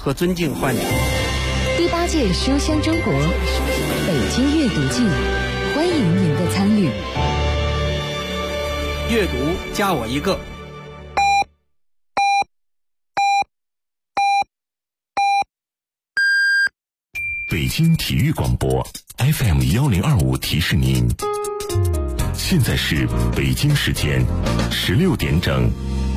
和尊敬患者。 第8届书香中国北京阅读季，欢迎您的参与。 阅读加我一个。 北京体育广播 FM1025提示您，现在是北京时间16点整。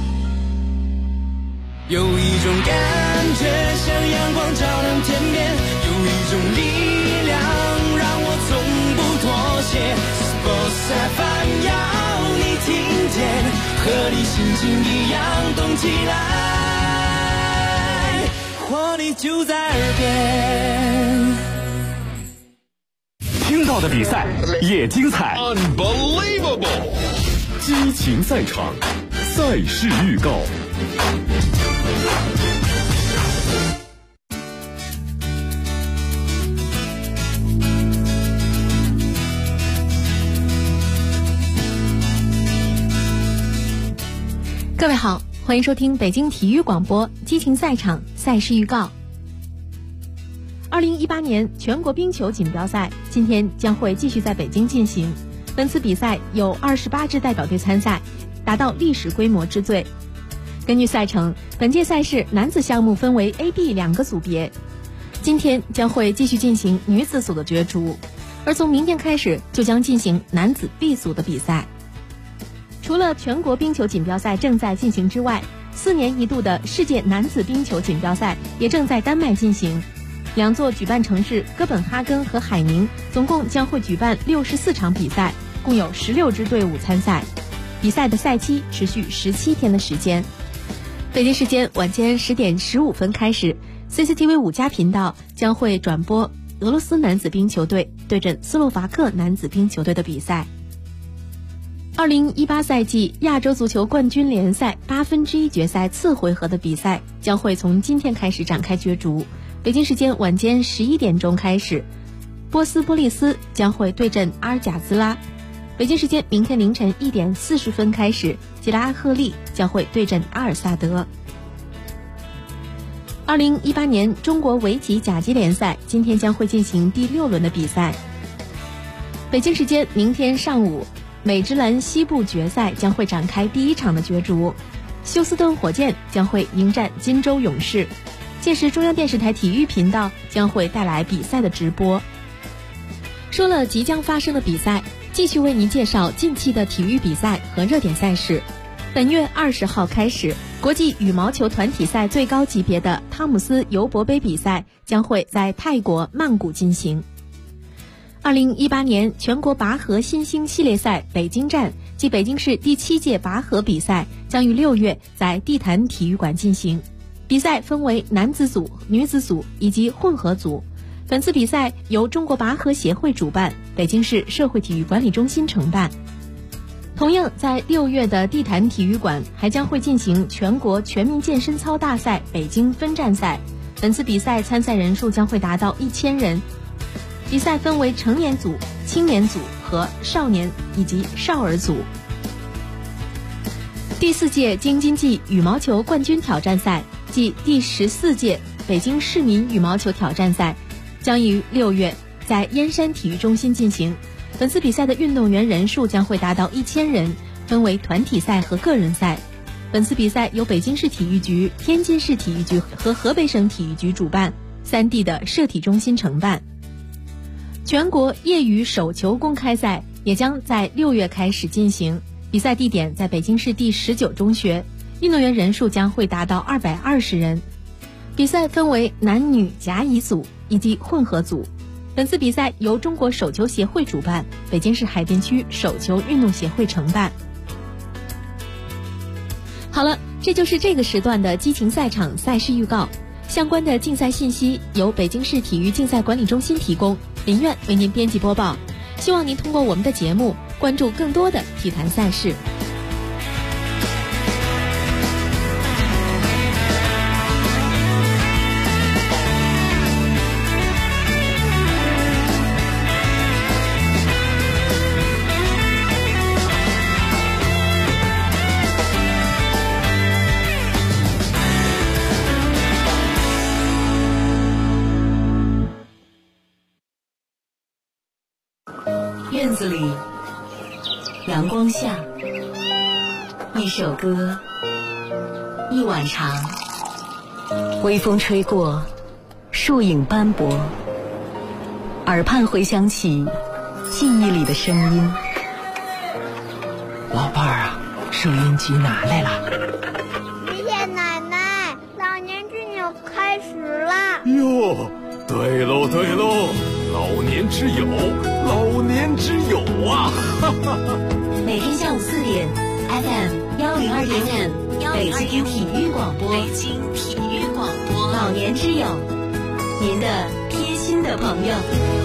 有一种感觉像阳光照亮天边，有一种力量让我从不妥协。Sports FM 要你听见，和你心情一样动起来，活力就在耳边。 听到的比赛也精彩 Unbelievable， 激情赛场，赛事预告。 各位好，欢迎收听北京体育广播激情赛场赛事预告。2018年全国冰球锦标赛今天将会继续在北京进行，本次比赛有28支代表队参赛，达到历史规模之最。根据赛程，本届赛事男子项目分为 A、B 2个组别，今天将会继续进行女子组的角逐，而从明天开始就将进行男子 B 组的比赛。除了全国冰球锦标赛正在进行之外，4年一度的世界男子冰球锦标赛也正在丹麦进行。2座举办城市哥本哈根和海宁总共将会举办64场比赛，共有16支队伍参赛。比赛的赛期持续17天的时间。北京时间晚间10点15分开始， CCTV 5加频道将会转播俄罗斯男子冰球队对阵斯洛伐克男子冰球队的比赛。2018赛季亚洲足球冠军联赛1/8决赛次回合的比赛将会从今天开始展开角逐。北京时间晚间11点钟开始，波斯波利斯将会对阵阿尔贾兹拉。北京时间明天凌晨1点40分开始，吉拉阿赫利将会对阵阿尔萨德。2018年中国围棋甲级联赛今天将会进行第6轮的比赛。北京时间明天上午，美职篮西部决赛将会展开第1场的角逐，休斯顿火箭将会迎战金州勇士。届时中央电视台体育频道将会带来比赛的直播。说了即将发生的比赛，继续为您介绍近期的体育比赛和热点赛事。本月20号开始，国际羽毛球团体赛最高级别的汤姆斯尤伯杯比赛将会在泰国曼谷进行。2018年全国拔河新星系列赛北京站及北京市第7届拔河比赛将于6月在地坛体育馆进行。比赛分为男子组、女子组以及混合组。本次比赛由中国拔河协会主办，北京市社会体育管理中心承办。同样在6月的地坛体育馆还将会进行全国全民健身操大赛北京分站赛，本次比赛参赛人数将会达到1000人。比赛分为成年组、青年组和少年以及少儿组。第4届京津冀羽毛球冠军挑战赛即第14届北京市民羽毛球挑战赛将于6月在燕山体育中心进行。本次比赛的运动员人数将会达到1000人，分为团体赛和个人赛。本次比赛由北京市体育局、天津市体育局和河北省体育局主办，3地的社体中心承办。全国业余手球公开赛也将在6月开始进行，比赛地点在北京市第19中学，运动员人数将会达到220人。比赛分为男女甲乙组以及混合组。本次比赛由中国手球协会主办，北京市海淀区手球运动协会承办。好了，这就是这个时段的激情赛场赛事预告。相关的竞赛信息由北京市体育竞赛管理中心提供，林苑为您编辑播报。希望您通过我们的节目关注更多的体坛赛事。 院子里，阳光下，一首歌，一碗茶，微风吹过，树影斑驳，耳畔回响起记忆里的声音。 老伴儿啊，收音机拿来了。 爷爷奶奶，老年之友开始了。 哟，对喽对喽，老年之友，老年之友啊！哈哈哈。 每天下午4点 FM 102.5北京体育广播，北京体育广播，老年之友，您的贴心的朋友。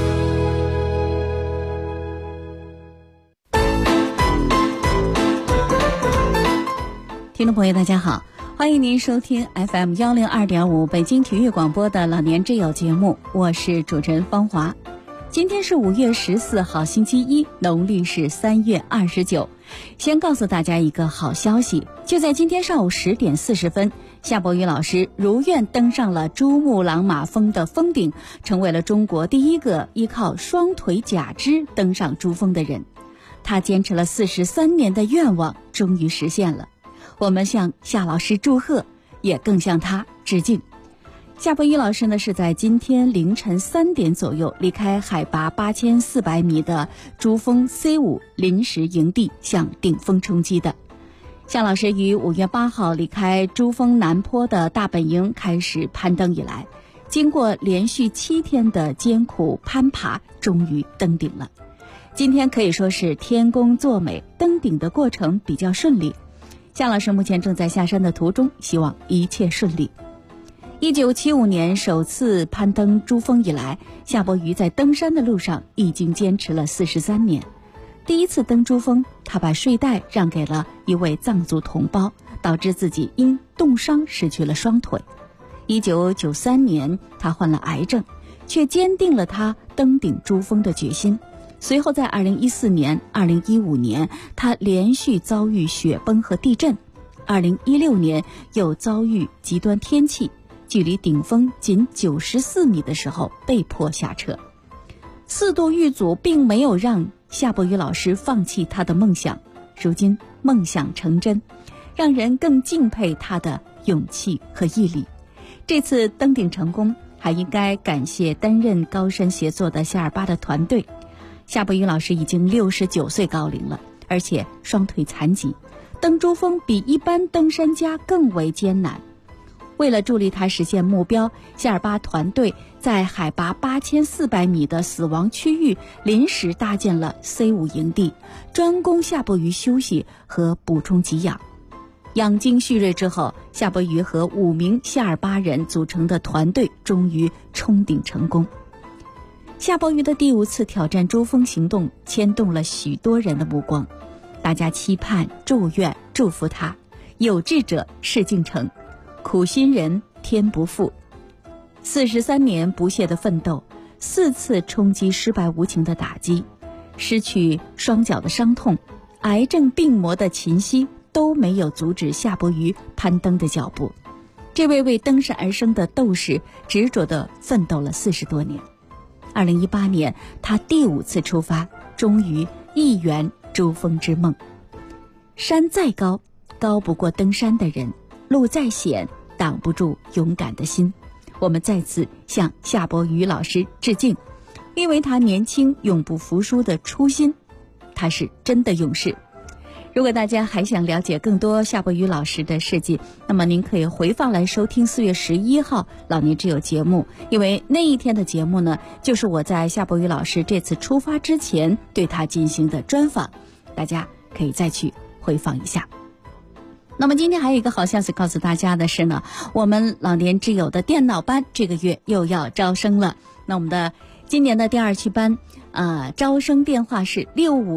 听众朋友大家好，欢迎您收听 FM 102.5北京体育广播的老年之友节目，我是主持人方华。今天是5月14号星期一，农历是3月29。先告诉大家一个好消息，就在今天上午10点40分，夏伯渝老师如愿登上了珠穆朗玛峰的峰顶，成为了中国第一个依靠双腿假肢登上珠峰的人。他坚持了43年的愿望终于实现了。我们向夏老师祝贺，也更向他致敬。夏伯渝老师呢，是在今天凌晨3点左右离开海拔8400米的珠峰 C5 临时营地，向顶峰冲击的。夏老师于5月8号离开珠峰南坡的大本营开始攀登以来，经过连续7天的艰苦攀爬，终于登顶了。今天可以说是天公作美，登顶的过程比较顺利。夏老师目前正在下山的途中，希望一切顺利。1975年首次攀登珠峰以来，夏伯渝在登山的路上已经坚持了43年。第一次登珠峰，他把睡袋让给了一位藏族同胞，导致自己因冻伤失去了双腿。1993年，他患了癌症，却坚定了他登顶珠峰的决心。随后在2014年、2015年，他连续遭遇雪崩和地震。2016年又遭遇极端天气，距离顶峰仅94米的时候被迫下撤。4度遇阻并没有让夏伯渝老师放弃他的梦想，如今梦想成真，让人更敬佩他的勇气和毅力。这次登顶成功，还应该感谢担任高山协作的夏尔巴的团队。夏伯渝老师已经69岁高龄了，而且双腿残疾，登珠峰比一般登山家更为艰难。为了助力他实现目标，夏尔巴团队在海拔8400米的死亡区域临时搭建了 C5 营地，专供夏伯渝休息和补充给养。养精蓄锐之后，夏伯渝和5名夏尔巴人组成的团队终于冲顶成功。夏伯渝的第5次挑战珠峰行动牵动了许多人的目光，大家期盼、祝愿、祝福他，有志者事竟成，苦心人天不负。43年不懈的奋斗，4次冲击失败无情的打击，失去双脚的伤痛，癌症病魔的侵袭，都没有阻止夏伯渝攀登的脚步。这位为登山而生的斗士执着地奋斗了40多年。2018年，他第5次出发，终于一圆珠峰之梦。山再高，高不过登山的人；路再险，挡不住勇敢的心。我们再次向夏伯渝老师致敬，因为他年轻永不服输的初心，他是真的勇士。如果大家还想了解更多夏伯渝老师的事迹，那么您可以回放来收听4月11号老年之友节目，因为那一天的节目呢，就是我在夏伯渝老师这次出发之前对他进行的专访，大家可以再去回放一下。那么今天还有一个好消息告诉大家的是呢，我们老年之友的电脑班这个月又要招生了。那我们的今年的第2期班招生电话是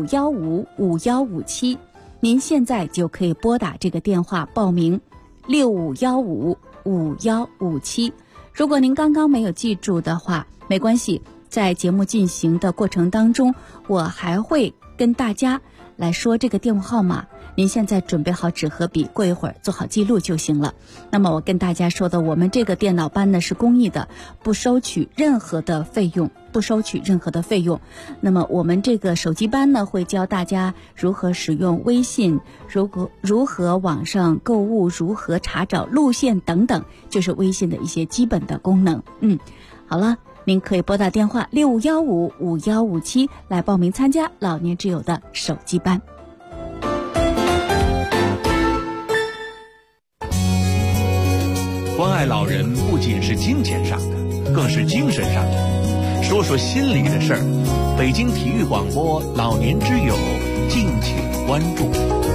65155157，您现在就可以拨打这个电话报名65155157。如果您刚刚没有记住的话，没关系，在节目进行的过程当中，我还会跟大家来说这个电话号码， 您现在准备好纸和笔，过一会儿做好记录就行了。那么我跟大家说的，我们这个电脑班呢是公益的，不收取任何的费用。那么我们这个手机班呢，会教大家如何使用微信，如何网上购物，如何查找路线等等，就是微信的一些基本的功能。好了，您可以拨打电话65155157来报名参加老年之友的手机班。 关爱老人不仅是金钱上的，更是精神上的。说说心里的事儿，北京体育广播老年之友，敬请关注。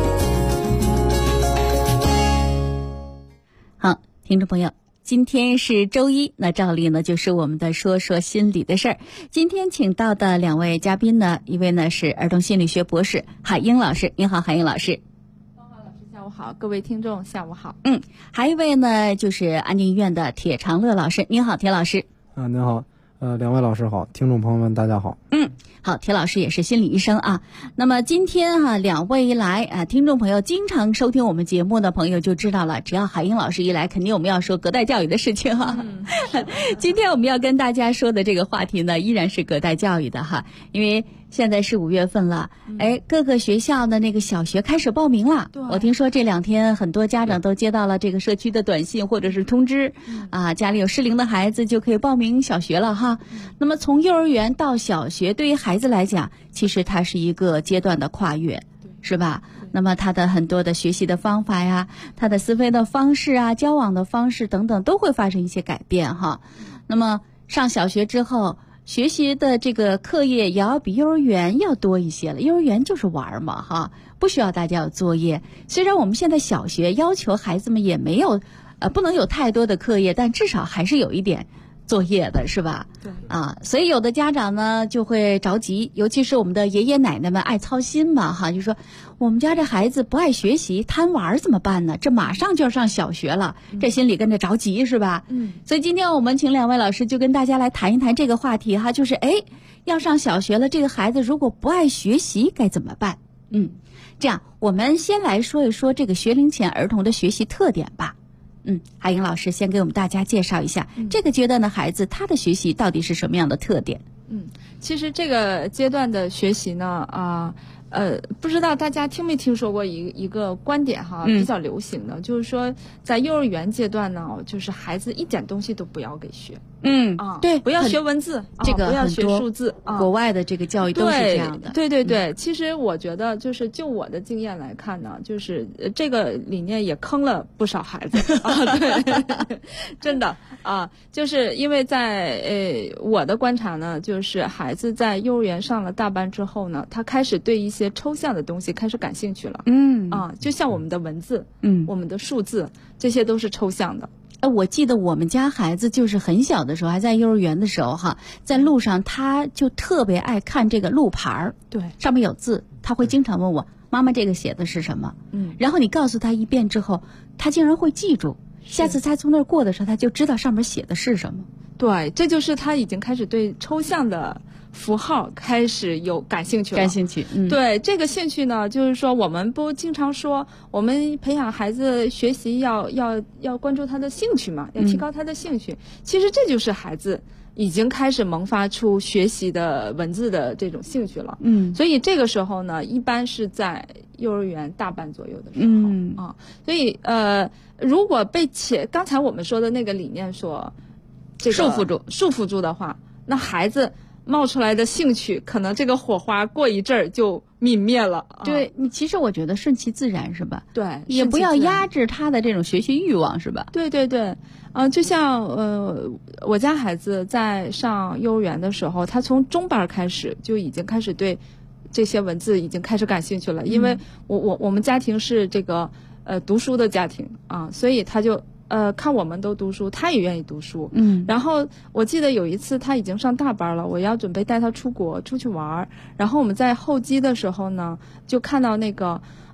好，听众朋友，今天是周一，那照例呢就是我们的说说心里的事儿。今天请到的两位嘉宾呢，一位呢是儿童心理学博士海英老师，您好，海英老师。 下午好，各位听众下午好。 还一位呢就是安定医院的铁长乐老师，您好，铁老师。 您好。两位老师好，听众朋友们大家好。 好，铁老师也是心理医生啊。那么今天两位一来听众朋友经常收听我们节目的朋友就知道了，只要海英老师一来，肯定我们要说隔代教育的事情今天我们要跟大家说的这个话题呢，依然是隔代教育的因为现在是5月份了，各个学校的那个小学开始报名了。我听说这2天很多家长都接到了这个社区的短信或者是通知，家里有适龄的孩子就可以报名小学了那么从幼儿园到小学，对于孩子来讲，其实它是一个阶段的跨越，是吧？那么他的很多的学习的方法呀，他的思维的方式啊，交往的方式等等，都会发生一些改变那么上小学之后，学习的这个课业也要比幼儿园要多一些了。幼儿园就是玩嘛不需要大家有作业。虽然我们现在小学要求孩子们也没有不能有太多的课业，但至少还是有一点作业的，是吧？对所以有的家长呢就会着急，尤其是我们的爷爷奶奶们爱操心嘛就说我们家这孩子不爱学习，贪玩怎么办呢？这马上就要上小学了，这心里跟着着急，是吧？所以今天我们请2位老师就跟大家来谈一谈这个话题就是要上小学了，这个孩子如果不爱学习该怎么办？这样我们先来说一说这个学龄前儿童的学习特点吧。海英老师先给我们大家介绍一下这个阶段的孩子他的学习到底是什么样的特点。 其实这个阶段的学习呢不知道大家听没听说过一个观点比较流行的，就是说在幼儿园阶段呢，就是孩子一点东西都不要给学。 对， 不要学文字， 这个不要学数字。 国外的这个教育都是这样的。 对，其实我觉得就我的经验来看呢，就是这个理念也坑了不少孩子对，真的就是因为在我的观察呢，就是孩子在幼儿园上了大班之后呢，他开始对一些抽象的东西开始感兴趣了。就像我们的文字，我们的数字，这些都是抽象的。 我记得我们家孩子就是很小的时候，还在幼儿园的时候在路上他就特别爱看这个路牌儿， 对， 上面有字，他会经常问我妈妈这个写的是什么？然后你告诉他一遍之后，他竟然会记住，下次他从那儿过的时候，他就知道上面写的是什么。 对，这就是他已经开始对抽象的符号开始有感兴趣了。对，这个兴趣呢，就是说我们不经常说我们培养孩子学习要关注他的兴趣嘛，要提高他的兴趣。其实这就是孩子已经开始萌发出学习的文字的这种兴趣了。所以这个时候呢，一般是在幼儿园大班左右的时候所以如果被刚才我们说的那个理念所束缚住的话，那孩子冒出来的兴趣，可能这个火花过一阵儿就泯灭了。 对，其实我觉得顺其自然是吧？ 对， 也不要压制他的这种学习欲望是吧？ 对，就像我家孩子在上幼儿园的时候，他从中班开始就已经开始对这些文字已经开始感兴趣了，因为我们家庭是这个读书的家庭所以他就看我们都读书，他也愿意读书。然后我记得有一次他已经上大班了，我要准备带他出去玩，然后我们在候机的时候呢，就看到那个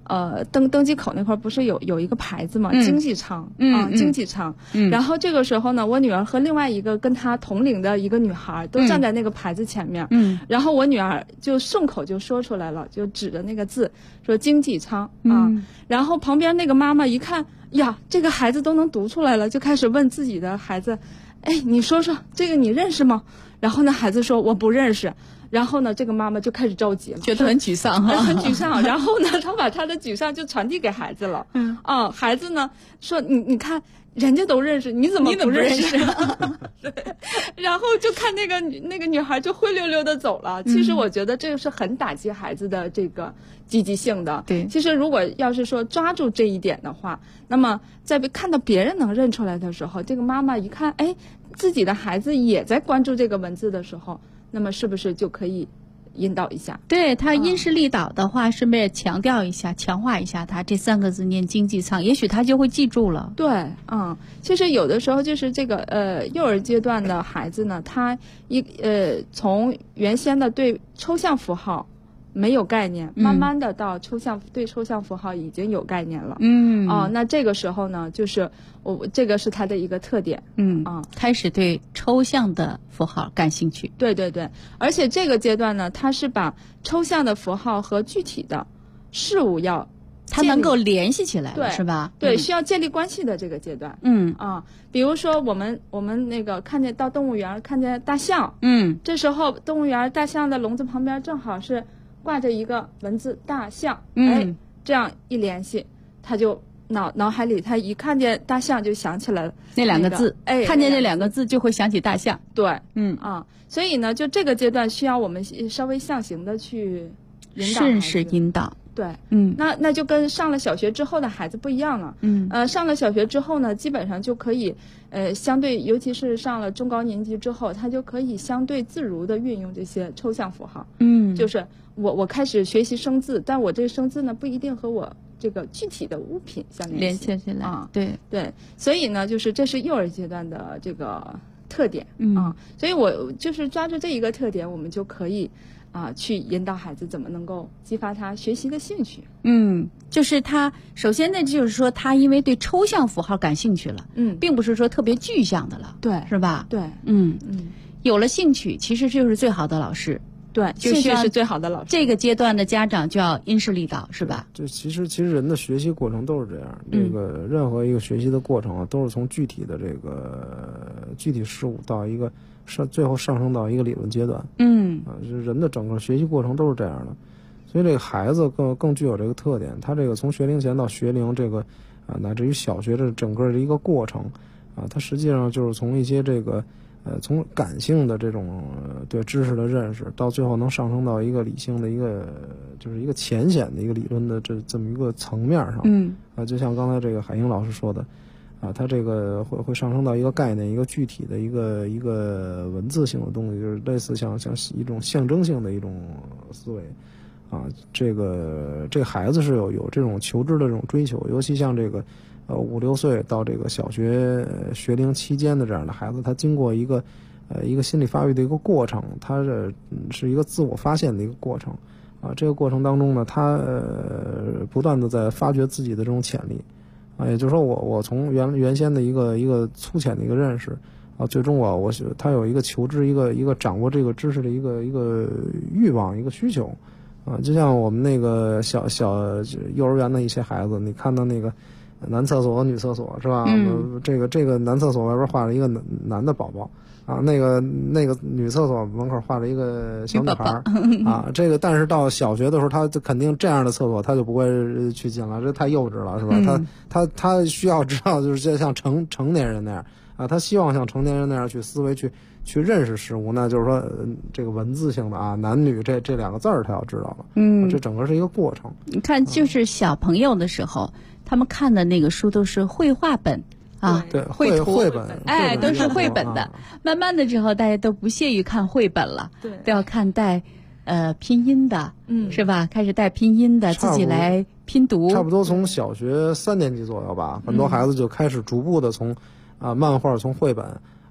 登记口那块不是有一个牌子嘛，经济舱经济舱。然后这个时候呢，我女儿和另外一个跟她同龄的一个女孩都站在那个牌子前面。然后我女儿就顺口就说出来了，就指着那个字说经济舱啊。然后旁边那个妈妈一看呀，这个孩子都能读出来了，就开始问自己的孩子，哎，你说说这个你认识吗？然后呢，孩子说我不认识。然后呢，这个妈妈就开始着急了， 觉得很沮丧哈， 很沮丧。然后呢，她把她的沮丧就传递给孩子了。孩子呢说你看人家都认识，你怎么不认识？对，然后就看那个女孩就灰溜溜的走了。其实我觉得这个是很打击孩子的这个积极性的。 对， 其实如果要是说抓住这一点的话，那么在看到别人能认出来的时候，这个妈妈一看，哎，自己的孩子也在关注这个文字的时候，那么是不是就可以引导一下？ 对，他因势利导的话，顺便强调一下，强化一下他这3个字念经济舱，也许他就会记住了。 对，其实有的时候就是这个幼儿阶段的孩子呢，他从原先的对抽象符号没有概念，慢慢的到对抽象符号已经有概念了。那这个时候呢，就是这个是他的一个特点。 开始对抽象的符号感兴趣。 对对对，而且这个阶段呢，他是把抽象的符号和具体的事物他能够联系起来了， 对， 是吧？ 对，需要建立关系的这个阶段。比如说我们那个到动物园看见大象，这时候动物园大象的笼子旁边正好是挂着一个文字大象，这样一联系，他就脑海里他一看见大象就想起来了那2个字，看见那2个字就会想起大象。 对，所以呢，就这个阶段需要我们稍微象形的去引导， 顺势引导。 对，那就跟上了小学之后的孩子不一样了。上了小学之后呢，基本上就可以，相对，尤其是上了中高年级之后，他就可以相对自如的运用这些抽象符号。就是我开始学习生字，但我这生字呢不一定和我这个具体的物品相连接起来。对对，所以呢，就是这是幼儿阶段的这个特点。所以我就是抓住这一个特点，我们就可以去引导孩子怎么能够激发他学习的兴趣。 就是他首先呢，就是说他因为对抽象符号感兴趣了，并不是说特别具象的了， 对， 是吧？ 对， 有了兴趣，其实就是最好的老师。 对，兴趣是最好的老师。 这个阶段的家长就要因势利导，是吧？ 就其实人的学习过程都是这样，这个任何一个学习的过程啊，都是从具体的这个具体事物到一个最后上升到一个理论阶段。人的整个学习过程都是这样的，所以这个孩子更具有这个特点，他这个从学龄前到学龄这个乃至于小学的整个的一个过程他实际上就是从一些这个从感性的这种对知识的认识，到最后能上升到一个理性的一个就是一个浅显的一个理论的这么一个层面上。就像刚才这个海英老师说的他这个会上升到一个概念，一个具体的一个文字性的东西，就是类似像一种象征性的一种思维这个孩子是有这种求知的这种追求，尤其像这个5、6岁到这个小学学龄期间的这样的孩子，他经过一个心理发育的一个过程，他是一个自我发现的一个过程这个过程当中呢，他不断的在发掘自己的这种潜力也就是说我从原先的一个粗浅的一个认识最终他有一个求知一个掌握这个知识的一个欲望，一个需求就像我们那个小幼儿园的一些孩子，你看到那个男厕所和女厕所是吧？这个男厕所外边画了一个男的宝宝那个女厕所门口画了一个小女孩这个但是到小学的时候，他肯定这样的厕所他就不会去进了，这太幼稚了是吧？他需要知道就是像成年人那样他希望像成年人那样去思维去认识事物，那就是说这个文字性的男女这2个字他要知道了这整个是一个过程。 你看就是小朋友的时候他们看的那个书都是绘画本对， 绘本都是绘本的慢慢的之后大家都不屑于看绘本了， 对， 都要看带拼音的是吧？开始带拼音的自己来拼读， 差不多从小学3年级左右吧，很多孩子就开始逐步的从漫画从绘本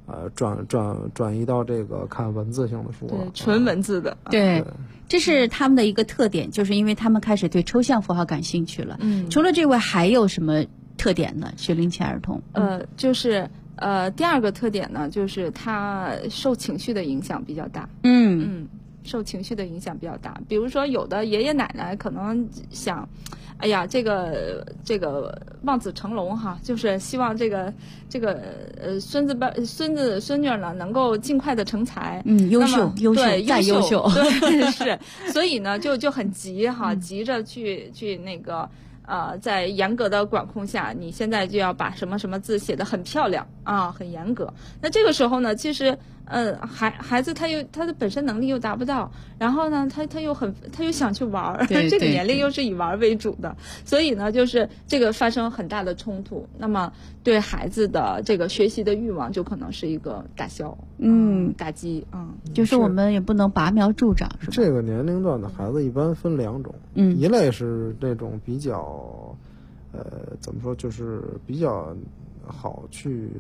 转移到这个看文字性的书了， 对，纯文字的， 对。这是他们的一个特点，就是因为他们开始对抽象符号感兴趣了。除了这位还有什么特点呢？学龄期儿童， 就是第二个特点呢，就是他受情绪的影响比较大。受情绪的影响比较大。比如说，有的爷爷奶奶可能想，哎呀，这个望子成龙哈，就是希望这个孙子孙女呢能够尽快的成才。 优秀， 对， 再优秀， 对，是。所以呢，就很急哈，急着去那个。在严格的管控下，你现在就要把什么什么字写得很漂亮啊，很严格。那这个时候呢，其实孩子他的本身能力又达不到，然后呢，他又想去玩儿，这个年龄又是以玩为主的，所以呢，就是这个发生很大的冲突。那么对孩子的这个学习的欲望就可能是一个打消，打击， 就是我们也不能拔苗助长，是吧？ 这个年龄段的孩子一般分两种，一类是这种比较。怎么说，就是比较好去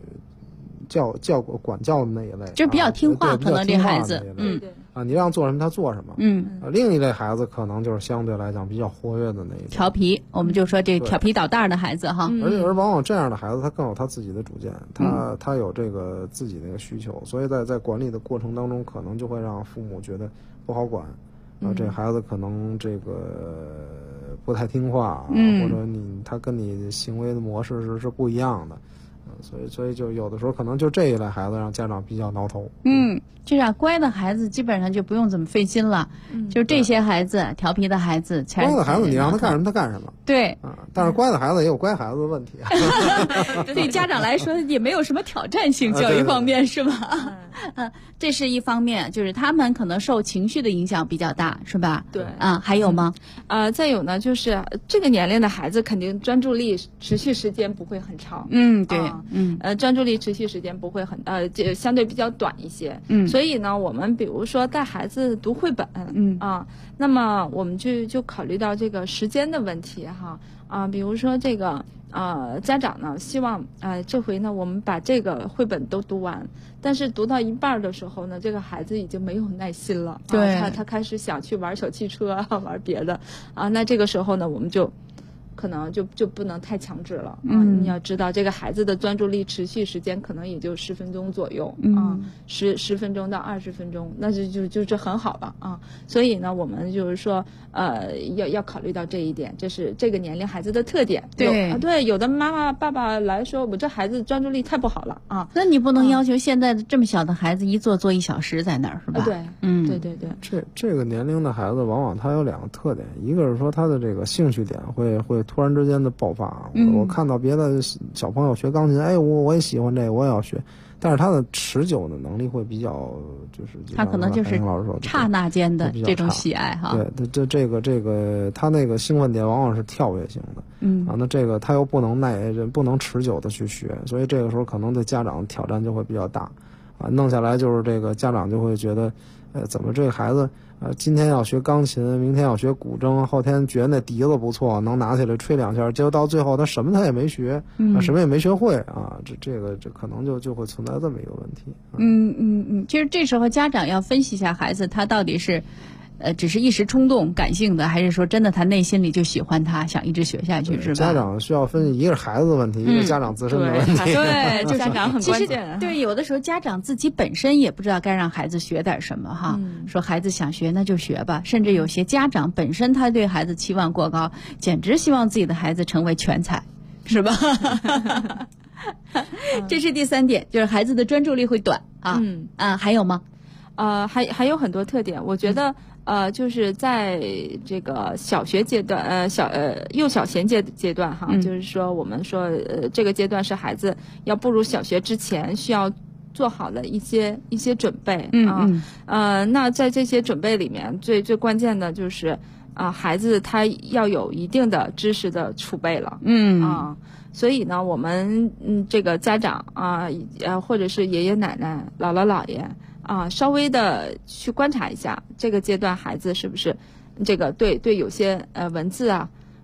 管教的那一类， 就比较听话，可能这孩子， 你让做什么他做什么，另一类孩子可能就是相对来讲比较活跃的那一类， 调皮，我们就说这调皮捣蛋的孩子哈， 而往往这样的孩子他更有他自己的主见，他有这个自己的一个需求，所以在管理的过程当中，可能就会让父母觉得不好管，这孩子可能这个不太听话，或者他跟你行为的模式是不一样的，所以就有的时候可能就这一类孩子让家长比较挠头。 这样乖的孩子基本上就不用怎么费心了，就是这些孩子调皮的孩子才乖的孩子，你让他干什么他干什么。 对， 但是乖的孩子也有乖孩子的问题， 对家长来说也没有什么挑战性教育方面，是吧？这是一方面，就是他们可能受情绪的影响比较大，是吧？ 对， 还有吗？ 再有呢，就是这个年龄的孩子肯定专注力持续时间不会很长。 对， 专注力持续时间不会很相对比较短一些。所以呢，我们比如说带孩子读绘本，那么我们就考虑到这个时间的问题哈，比如说这个家长呢希望这回呢我们把这个绘本都读完，但是读到一半的时候呢，这个孩子已经没有耐心了， 对， 他开始想去玩小汽车玩别的那这个时候呢，我们就可能就不能太强制了你要知道这个孩子的专注力持续时间可能也就10分钟左右10分钟到20分钟，那就很好了所以呢，我们就是说要考虑到这一点，这是这个年龄孩子的特点。对，有的妈妈爸爸来说，我这孩子专注力太不好了那你不能要求现在的这么小的孩子一坐1小时在那儿，是吧？ 对，对。 这个年龄的孩子往往他有2个特点，一个是说他的这个兴趣点会突然之间的爆发。我看到别的小朋友学钢琴，我也喜欢这个，我也要学，但是他的持久的能力会比较，就是他可能就是刹那间的这种喜爱哈。 对，这个他那个兴奋点往往是跳跃性的，那这个他又不能持久的去学，所以这个时候可能对家长挑战就会比较大弄下来就是这个家长就会觉得怎么这个孩子今天要学钢琴，明天要学古筝，后天觉得那笛子不错，能拿起来吹2下，结果到最后他什么他也没学，什么也没学会这可能就会存在这么一个问题。 其实这时候家长要分析一下孩子他到底是只是一时冲动感性的，还是说真的他内心里就喜欢他，想一直学下去，是吧？ 家长需要分析，一个是孩子的问题，一个是家长自身的问题。 对， 就家长很关键。 对，有的时候家长自己本身也不知道该让孩子学点什么哈。说孩子想学那就学吧，甚至有些家长本身他对孩子期望过高，简直希望自己的孩子成为全才，是吧？这是第3点，就是孩子的专注力会短还有吗？ 还有很多特点，我觉得就是在这个小学阶段，幼小衔接阶段哈，就是说我们说这个阶段是孩子要步入小学之前需要做好的一些准备那在这些准备里面，最关键的就是孩子他要有一定的知识的储备了所以呢，我们这个家长或者是爷爷奶奶、姥姥姥爷稍微的去观察一下这个阶段孩子是不是这个对有些文字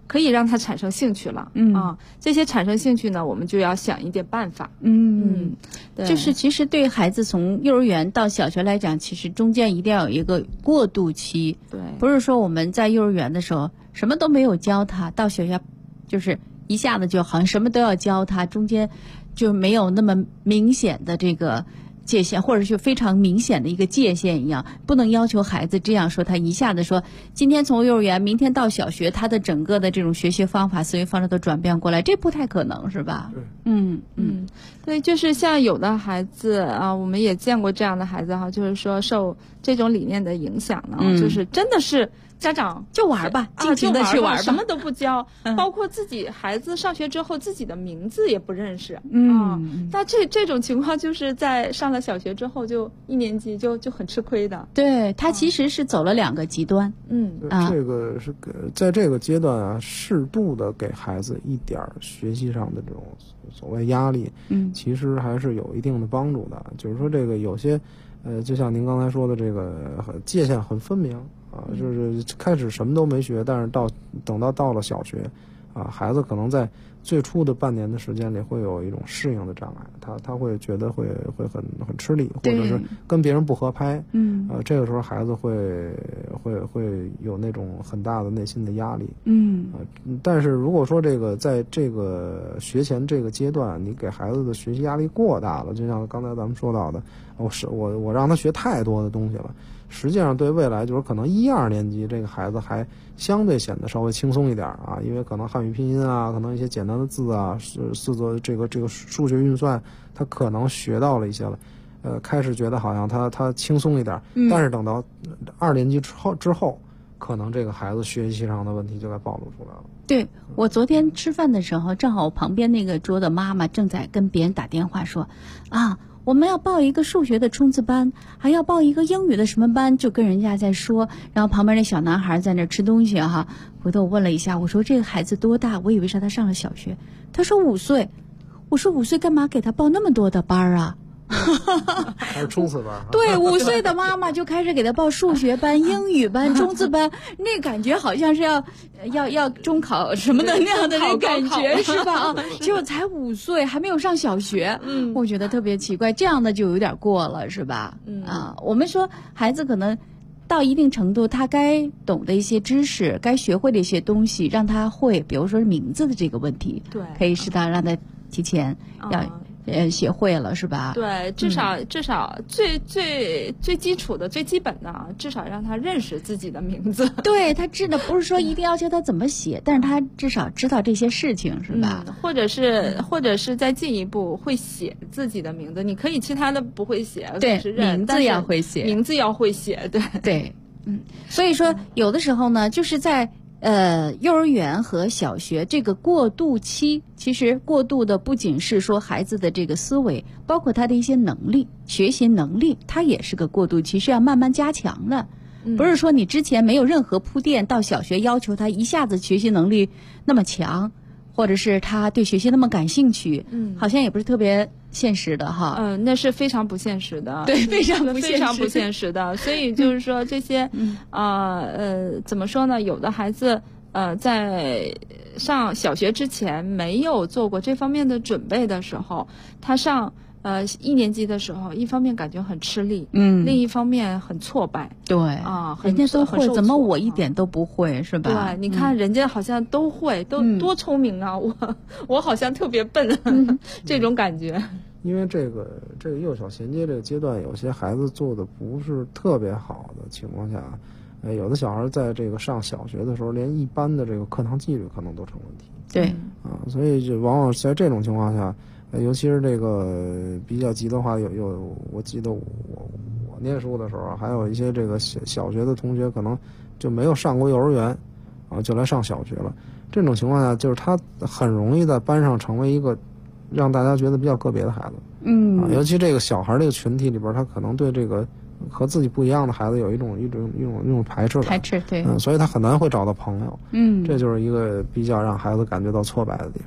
可以让他产生兴趣了。这些产生兴趣呢，我们就要想一点办法。 对，就是其实对孩子从幼儿园到小学来讲，其实中间一定要有一个过渡期。 对， 不是说我们在幼儿园的时候什么都没有教他，到学校就是一下子就好像什么都要教他，中间就没有那么明显的这个界限，或者是非常明显的一个界限一样，不能要求孩子这样说，他一下子说今天从幼儿园明天到小学，他的整个的这种学习方法思维方式都转变过来，这不太可能是吧？ 对，就是像有的孩子啊，我们也见过这样的孩子哈，就是说受这种理念的影响呢，就是真的是家长就玩吧，尽情的去玩吧， 什么都不教，包括自己孩子上学之后自己的名字也不认识。那这种情况就是在上了小学之后就1年级就很吃亏的。 对，他其实是走了2个极端。 这个是在这个阶段啊，适度的给孩子一点学习上的这种所谓压力，其实还是有一定的帮助的。就是说这个有些就像您刚才说的，这个界限很分明啊，就是开始什么都没学，但是等到了小学啊，孩子可能在最初的半年的时间里会有一种适应的障碍，他会觉得会很吃力，或者是跟别人不合拍。这个时候孩子会有那种很大的内心的压力。但是如果说这个在这个学前这个阶段，你给孩子的学习压力过大了，就像刚才咱们说到的，我让他学太多的东西了，实际上对未来就是可能1、2年级这个孩子还相对显得稍微轻松一点啊，因为可能汉语拼音啊，可能一些简单的字啊，四则这个数学运算，他可能学到了一些了，开始觉得好像他轻松一点，但是等到2年级之后，可能这个孩子学习上的问题就该暴露出来了。 对，我昨天吃饭的时候，正好我旁边那个桌的妈妈正在跟别人打电话说啊，我们要报一个数学的冲刺班，还要报一个英语的什么班，就跟人家在说。然后旁边那小男孩在那吃东西哈，回头我问了一下，我说这个孩子多大？我以为是他上了小学。他说5岁。我说5岁干嘛给他报那么多的班啊？ 还是冲刺班？ 对，5岁的妈妈就开始给他报数学班、英语班、冲刺班，那感觉好像是要中考什么的那样的那感觉是吧？结果才5岁，还没有上小学，我觉得特别奇怪，这样的就有点过了是吧？我们说孩子可能到一定程度，他该懂的一些知识，该学会的一些东西，让他会，比如说名字的这个问题， 对， 可以适当让他提前要。学会了是吧？ 对，至少最基础的、最基本的，至少让他认识自己的名字。 对，他知道，不是说一定要求他怎么写，但是他至少知道这些事情是吧？ 或者是再进一步会写自己的名字。你可以其他的不会写， 对，名字要会写， 名字要会写，对对，所以说有的时候呢，就是在。幼儿园和小学这个过渡期，其实过渡的不仅是说孩子的这个思维，包括他的一些能力、学习能力，它也是个过渡期，是要慢慢加强的。不是说你之前没有任何铺垫，到小学要求他一下子学习能力那么强，或者是他对学习那么感兴趣，好像也不是特别现实的哈。 那是非常不现实的， 对，非常不现实的。所以就是说这些，怎么说呢？有的孩子在上小学之前没有做过这方面的准备的时候，他上1年级的时候，一方面感觉很吃力，另一方面很挫败。 对人家都会，怎么我一点都不会是吧？ 对，你看人家好像都会，都多聪明啊！我好像特别笨，这种感觉。 因为这个幼小衔接这个阶段，有些孩子做的不是特别好的情况下，有的小孩在这个上小学的时候，连一般的这个课堂纪律可能都成问题。 对所以就往往在这种情况下，尤其是这个比较极端化，我记得我念书的时候，还有一些这个小学的同学可能就没有上过幼儿园就来上小学了。这种情况下，就是他很容易在班上成为一个让大家觉得比较个别的孩子。尤其这个小孩这个群体里边，他可能对这个和自己不一样的孩子有一种排斥感。 对， 所以他很难会找到朋友。这就是一个比较让孩子感觉到挫败的地方。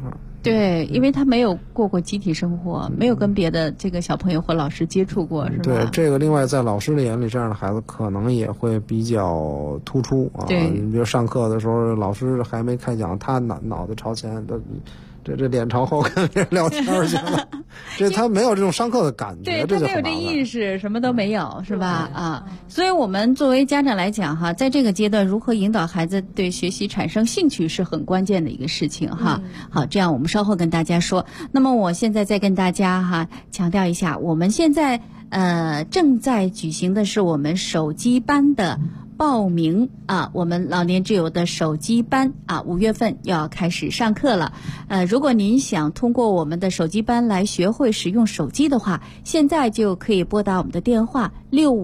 对，因为他没有过集体生活，没有跟别的这个小朋友或老师接触过，是吧？ 对，这个另外在老师的眼里，这样的孩子可能也会比较突出啊。 对， 你比如上课的时候，老师还没开讲，他脑袋朝前，这脸朝后跟别人聊天去了，这他没有这种上课的感觉， 对，他没有这意识，什么都没有，是吧？啊，所以我们作为家长来讲哈，在这个阶段，如何引导孩子对学习产生兴趣是很关键的一个事情哈。好，这样我们稍后跟大家说。那么我现在再跟大家哈强调一下，我们现在正在举行的是我们手机班的报名啊，我们老年之友的手机班啊，5月份要开始上课了。如果您想通过我们的手机班来学会使用手机的话，现在就可以拨打我们的电话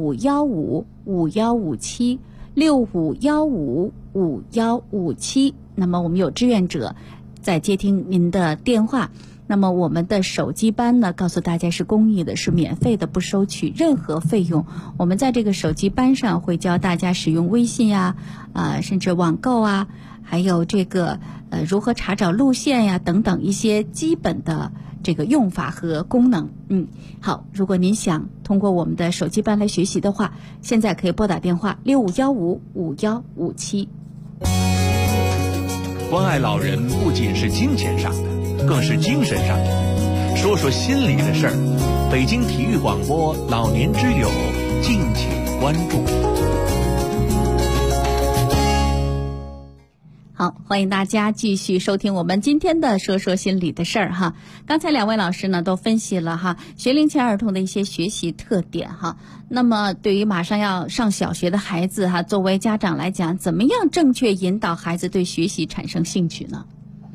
6515515765155157。那么我们有志愿者在接听您的电话。那么我们的手机班呢，告诉大家是公益的，是免费的，不收取任何费用。我们在这个手机班上会教大家使用微信呀，甚至网购啊，还有这个如何查找路线呀等等一些基本的这个用法和功能。好，如果您想通过我们的手机班来学习的话，现在可以拨打电话65155157。 关爱老人不仅是金钱上的，更是精神上的。说说心里的事儿，北京体育广播老年之友，敬请关注。 好，欢迎大家继续收听我们今天的说说心里的事儿哈。刚才2位老师呢都分析了哈学龄前儿童的一些学习特点哈。那么对于马上要上小学的孩子哈，作为家长来讲，怎么样正确引导孩子对学习产生兴趣呢？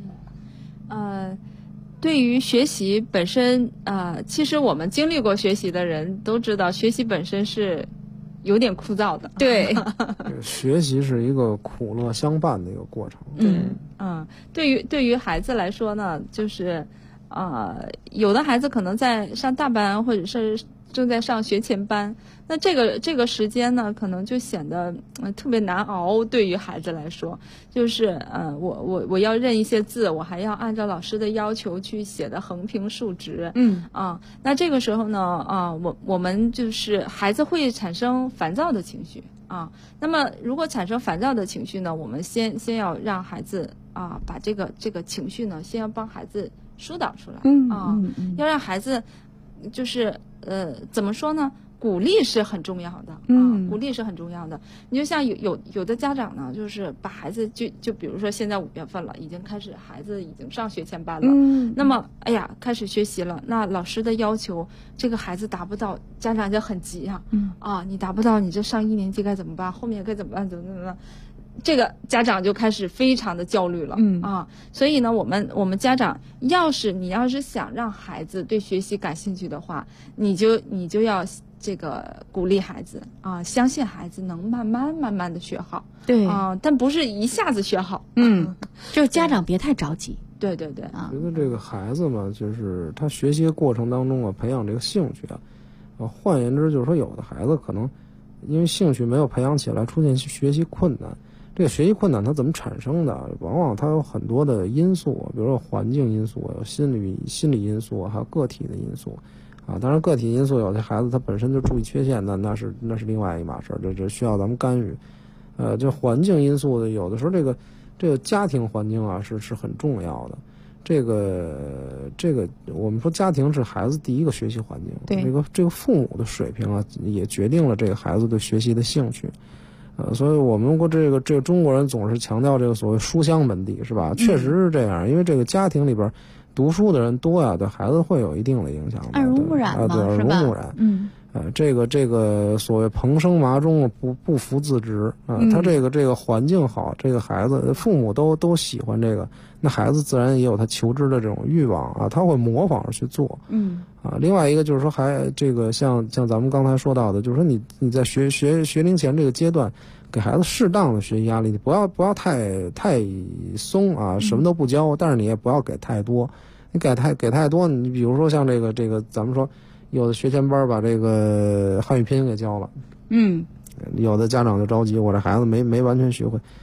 对于学习本身其实我们经历过学习的人都知道，学习本身是有点枯燥的。 对学习是一个苦乐相伴的一个过程。 对于孩子来说呢，就是有的孩子可能在上大班，或者是正在上学前班，那这个时间呢，可能就显得特别难熬。对于孩子来说，就是我要认一些字，我还要按照老师的要求去写的横平竖直。那这个时候呢，我们就是孩子会产生烦躁的情绪啊。那么如果产生烦躁的情绪呢，我们先要让孩子把这个情绪呢，先要帮孩子疏导出来要让孩子就是怎么说呢？鼓励是很重要的鼓励是很重要的。你就像有的家长呢，就是把孩子就比如说现在5月份了，已经开始孩子已经上学前班了，那么开始学习了，那老师的要求这个孩子达不到，家长就很急你达不到，你这上1年级该怎么办？后面该怎么办？怎么办？这个家长就开始非常的焦虑了所以呢，我们家长你要是想让孩子对学习感兴趣的话，你就要这个鼓励孩子相信孩子能慢慢的学好。 对但不是一下子学好。 就是家长别太着急。 对觉得这个孩子嘛，就是他学习过程当中培养这个兴趣换言之就是说，有的孩子可能因为兴趣没有培养起来，出现学习困难。这个学习困难它怎么产生的？往往它有很多的因素，比如说环境因素，有心理因素，还有个体的因素当然个体因素有些孩子他本身就注意缺陷，那是另外一码事，这需要咱们干预。这环境因素的有的时候这个家庭环境是很重要的。这个我们说家庭是孩子第一个学习环境， 对这个父母的水平也决定了这个孩子对学习的兴趣。所以我们这个中国人总是强调这个所谓书香门第，是吧？确实是这样，因为这个家庭里边读书的人多对孩子会有一定的影响。 耳濡目染嘛， 对，耳濡目染。这个所谓蓬生麻中，不服自直他这个环境好，这个孩子父母都喜欢这个，那孩子自然也有他求知的这种欲望他会模仿着去做。另外一个就是说，还这个像咱们刚才说到的，就是说你在学龄前这个阶段，给孩子适当的学习压力，不要太松什么都不教，但是你也不要给太多。你给太多，你比如说像这个咱们说，有的学前班把这个汉语拼音给教了，有的家长就着急，我这孩子没完全学会，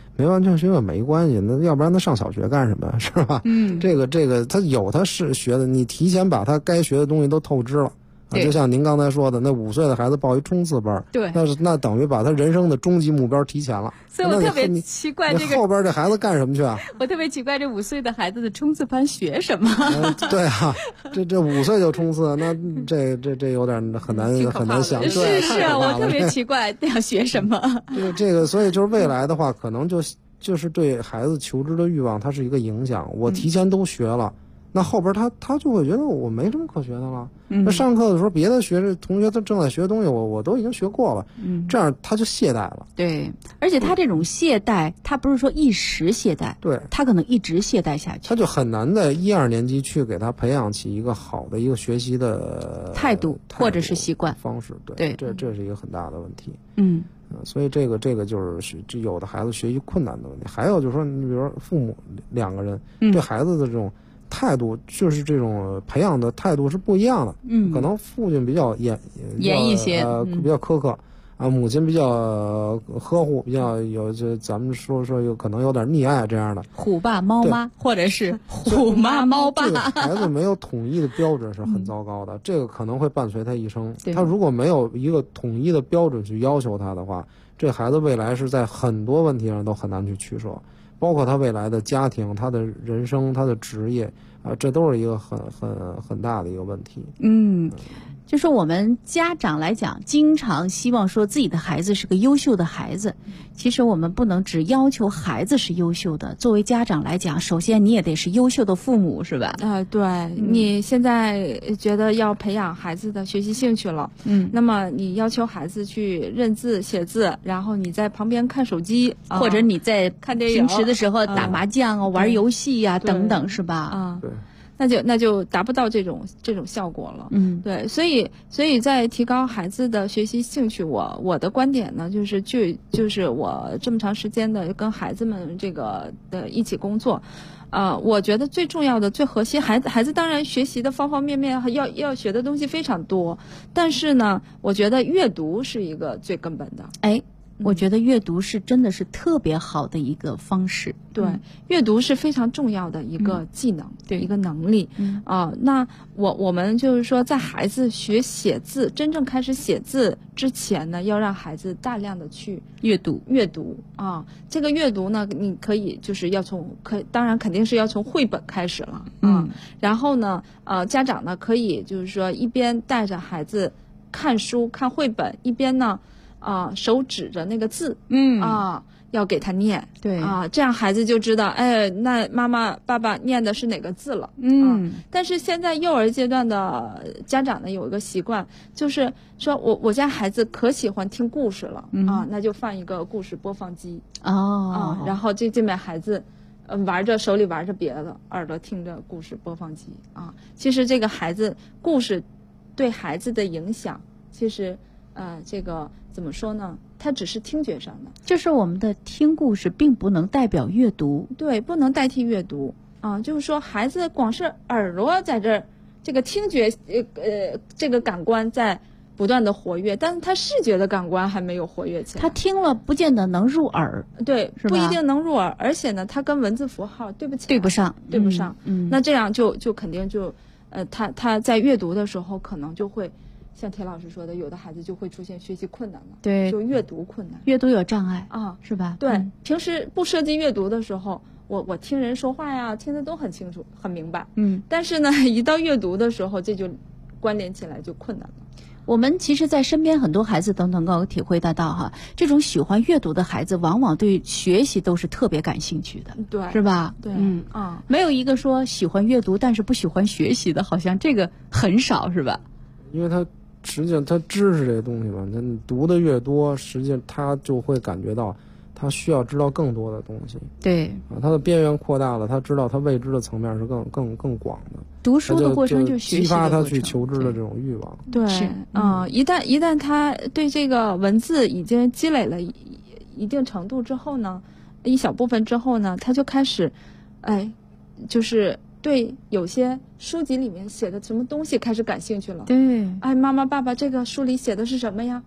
没完成学会没关系，那要不然他上小学干什么是吧？这个他有他是学的，你提前把他该学的东西都透支了。就像您刚才说的，那5岁的孩子报一冲刺班， 对， 那等于把他人生的终极目标提前了。 所以我特别奇怪这个后边这孩子干什么去啊？ 我特别奇怪这5岁的孩子的冲刺班学什么？ 对啊，这5岁就冲刺，那这有点很难想。 是啊，我特别奇怪要学什么？ 这个，所以就是未来的话，可能就是对孩子求知的欲望，它是一个影响。我提前都学了。那后边他就会觉得我没什么可学的了。那上课的时候，别的同学他正在学的东西，我都已经学过了。这样他就懈怠了。 对，而且他这种懈怠，他不是说一时懈怠， 对， 他可能一直懈怠下去。 他就很难在1、2年级去给他培养起一个好的一个学习的态度或者是习惯方式。对，这是一个很大的问题。所以这个就是有的孩子学习困难的问题。还有就是说，你比如说父母2个人对孩子的这种态度，就是这种培养的态度是不一样的。可能父亲比较严一些， 比较苛刻啊，母亲比较呵护，比较有咱们说有可能有点溺爱这样的。 虎爸猫妈，或者是虎妈猫爸。 这个孩子没有统一的标准是很糟糕的，这个可能会伴随他一生。他如果没有一个统一的标准去要求他的话，这孩子未来是在很多问题上都很难去取舍。包括他未来的家庭、他的人生、他的职业啊，这都是一个很大的一个问题。 就说我们家长来讲，经常希望说自己的孩子是个优秀的孩子。其实我们不能只要求孩子是优秀的，作为家长来讲，首先你也得是优秀的父母，是吧？ 对，你现在觉得要培养孩子的学习兴趣了，那么你要求孩子去认字写字，然后你在旁边看手机， 或者你在看电影， 平时的时候打麻将啊、玩游戏呀等等，是吧？ 对。 那就达不到这种效果了。对，所以在提高孩子的学习兴趣，我的观点呢，就是我这么长时间的跟孩子们这个的一起工作，我觉得最重要的、最核心，孩子当然学习的方方面面要学的东西非常多，但是呢，我觉得阅读是一个最根本的。 我觉得阅读是真的是特别好的一个方式。 对，阅读是非常重要的一个技能，一个能力。那我们就是说，在孩子学写字，真正开始写字之前呢，要让孩子大量的去阅读啊。这个阅读呢，你可以就是要当然肯定是要从绘本开始了啊。然后呢，家长呢可以就是说一边带着孩子看书看绘本，一边呢。手指着那个字，要给他念， 对这样孩子就知道，那妈妈爸爸念的是哪个字了，但是现在幼儿阶段的家长呢有一个习惯，就是说我家孩子可喜欢听故事了，那就放一个故事播放机，然后这边孩子手里玩着别的，耳朵听着故事播放机啊。其实这个故事对孩子的影响，其实这个怎么说呢？它只是听觉上的。 就是我们的听故事并不能代表阅读， 对，不能代替阅读啊。就是说，孩子光是耳朵在这儿，这个听觉这个感官在不断的活跃，但是他视觉的感官还没有活跃起来。 他听了不见得能入耳， 对，不一定能入耳，而且呢，他跟文字符号对不上。那这样就肯定就他在阅读的时候可能就会。像田老师说的，有的孩子就会出现学习困难了， 对， 就阅读困难， 阅读有障碍是吧？ 对，平时不涉及阅读的时候，我听人说话呀，听得都很清楚、很明白，但是呢，一到阅读的时候，这就关联起来就困难了。 我们其实在身边很多孩子都能够体会得到这种喜欢阅读的孩子，往往对学习都是特别感兴趣的， 对， 是吧？ 对， 没有一个说喜欢阅读但是不喜欢学习的，好像这个很少，是吧？ 因为他。实际上，他知识这个东西嘛，你读的越多，实际上他就会感觉到，他需要知道更多的东西。 对他的边缘扩大了，他知道他未知的层面是更广的。 读书的过程就学习的过程， 激发他去求知的这种欲望。 对，一旦他对这个文字已经积累了一定程度之后呢，一小部分之后呢，他就开始，就是对有些书籍里面写的什么东西开始感兴趣了。 对， 妈妈爸爸，这个书里写的是什么呀？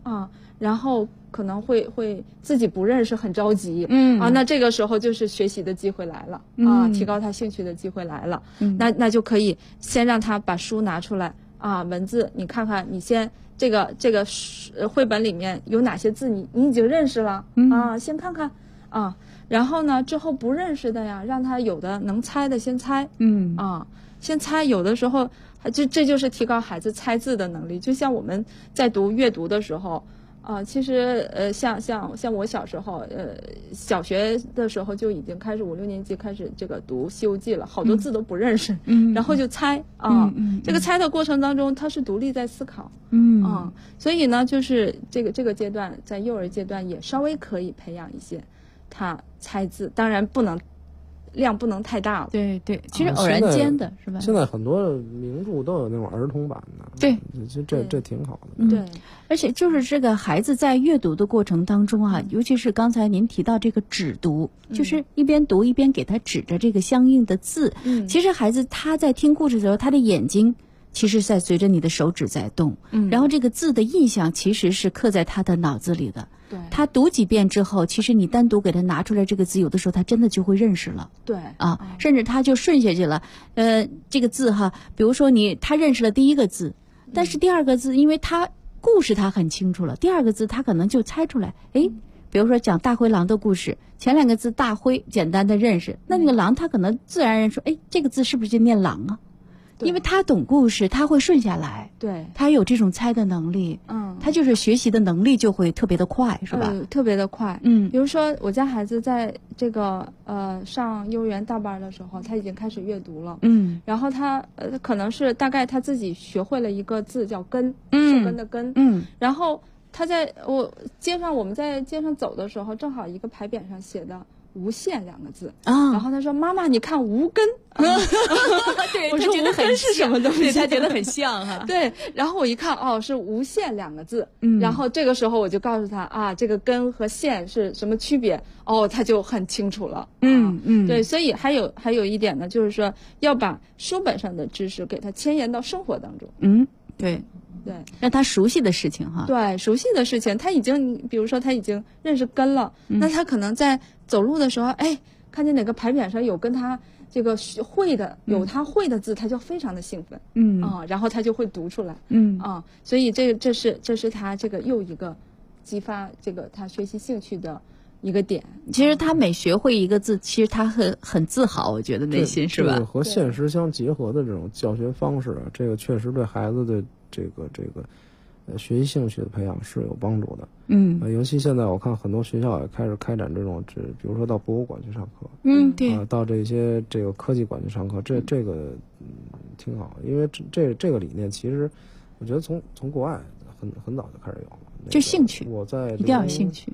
然后可能会自己不认识，很着急，那这个时候就是学习的机会来了，提高他兴趣的机会来了，那就可以先让他把书拿出来，文字你看看，你先这个绘本里面有哪些字你已经认识了，先看看，然后呢之后不认识的呀，让他有的能猜的先猜，先猜，有的时候这就是提高孩子猜字的能力。就像我们在读阅读的时候，其实像我小时候，小学的时候就已经开始5、6年级开始这个读《西游记》了，好多字都不认识，然后就猜这个猜的过程当中，他是独立在思考，所以呢，就是这个阶段，在幼儿阶段也稍微可以培养一些他猜字，当然量不能太大了。 对，其实偶然间的是吧？ 现在很多名著都有那种儿童版的， 对， 其实这挺好的。 对， 而且就是这个孩子在阅读的过程当中尤其是刚才您提到这个指读，就是一边读一边给他指着这个相应的字。其实孩子他在听故事的时候，他的眼睛其实在随着你的手指在动，然后这个字的印象其实是刻在他的脑子里的。 对， 他读几遍之后，其实你单独给他拿出来这个字，有的时候他真的就会认识了。 对甚至他就顺下去了。这个字比如说他认识了第一个字，但是第二个字，因为他故事他很清楚了，第二个字他可能就猜出来。比如说讲大灰狼的故事，前2个字大灰简单的认识，那个狼他可能自然而然说，这个字是不是就念狼啊？因为他懂故事，他会顺下来， 对， 他有这种猜的能力，他就是学习的能力就会特别的快，是吧？ 特别的快，比如说我家孩子在这个上幼儿园大班的时候，他已经开始阅读了，然后他可能是大概他自己学会了一个字叫根，树根的根，然后他我们在街上走的时候，正好一个牌匾上写的无限2个字，然后他说妈妈你看无根， 对， 我说无根是什么东西？ 对，他觉得很像哈。 对，然后我一看是无限2个字，然后这个时候我就告诉他这个根和线是什么区别，他就很清楚了。对，所以还有一点呢，就是说要把书本上的知识给他迁延到生活当中。 对，让他熟悉的事情哈。 对，熟悉的事情，比如说他已经认识根了，那他可能在走路的时候，看见哪个牌匾上有跟他这个会的，有他会的字，他就非常的兴奋，然后他就会读出来，所以这是他这个又一个激发这个他学习兴趣的一个点。 其实他每学会一个字，其实他很自豪，我觉得内心是吧？ 这个和现实相结合的这种教学方式这个确实对孩子的这个学习兴趣的培养是有帮助的。尤其现在我看很多学校也开始开展这种，比如说到博物馆去上课， 对， 到这些这个科技馆去上课，这个挺好，因为这个理念其实我觉得从国外很早就开始有了。 就兴趣， 我在一定要有兴趣。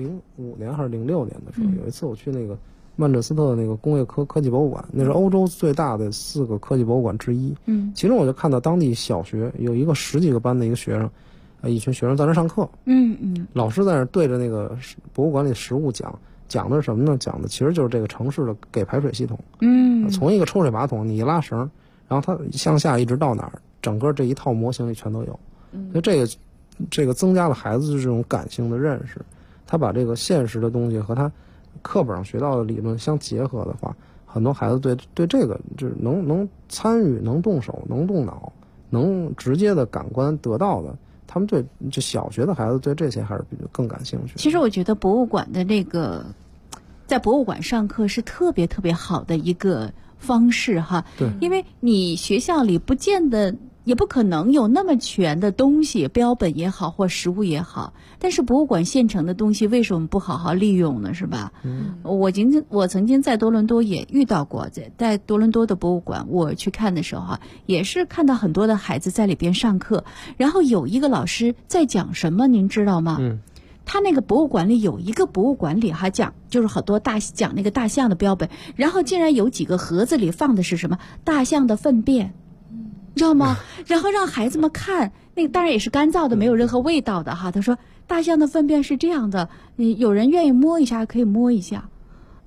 05年还是06年的时候，有一次我去那个曼彻斯特的那个工业科技博物馆，那是欧洲最大的4个科技博物馆之一。其中我就看到当地小学有一个10几个班的一个学生，一群学生在那上课。老师在那对着那个博物馆里实物讲的是什么呢？讲的其实就是这个城市的给排水系统。从一个抽水马桶你一拉绳，然后它向下一直到哪儿，整个这一套模型里全都有。所以这个增加了孩子这种感性的认识，他把这个现实的东西和他课本上学到的理论相结合的话，很多孩子对这个就是能参与、能动手、能动脑、能直接的感官得到的，他们对这小学的孩子对这些还是更感兴趣。 其实我觉得博物馆的在博物馆上课是特别特别好的一个方式哈。 对， 因为你学校里不见得也不可能有那么全的东西，标本也好或实物也好，但是博物馆现成的东西为什么不好好利用呢？是吧？我曾经在多伦多也遇到过，在多伦多的博物馆我去看的时候也是看到很多的孩子在里边上课，然后有一个老师在讲什么您知道吗？他那个博物馆里有一个博物馆里讲就是很多讲那个大象的标本，然后竟然有几个盒子里放的是什么大象的粪便，知道吗？然后让孩子们看，那个当然也是干燥的，没有任何味道的哈。他说大象的粪便是这样的，有人愿意摸一下可以摸一下。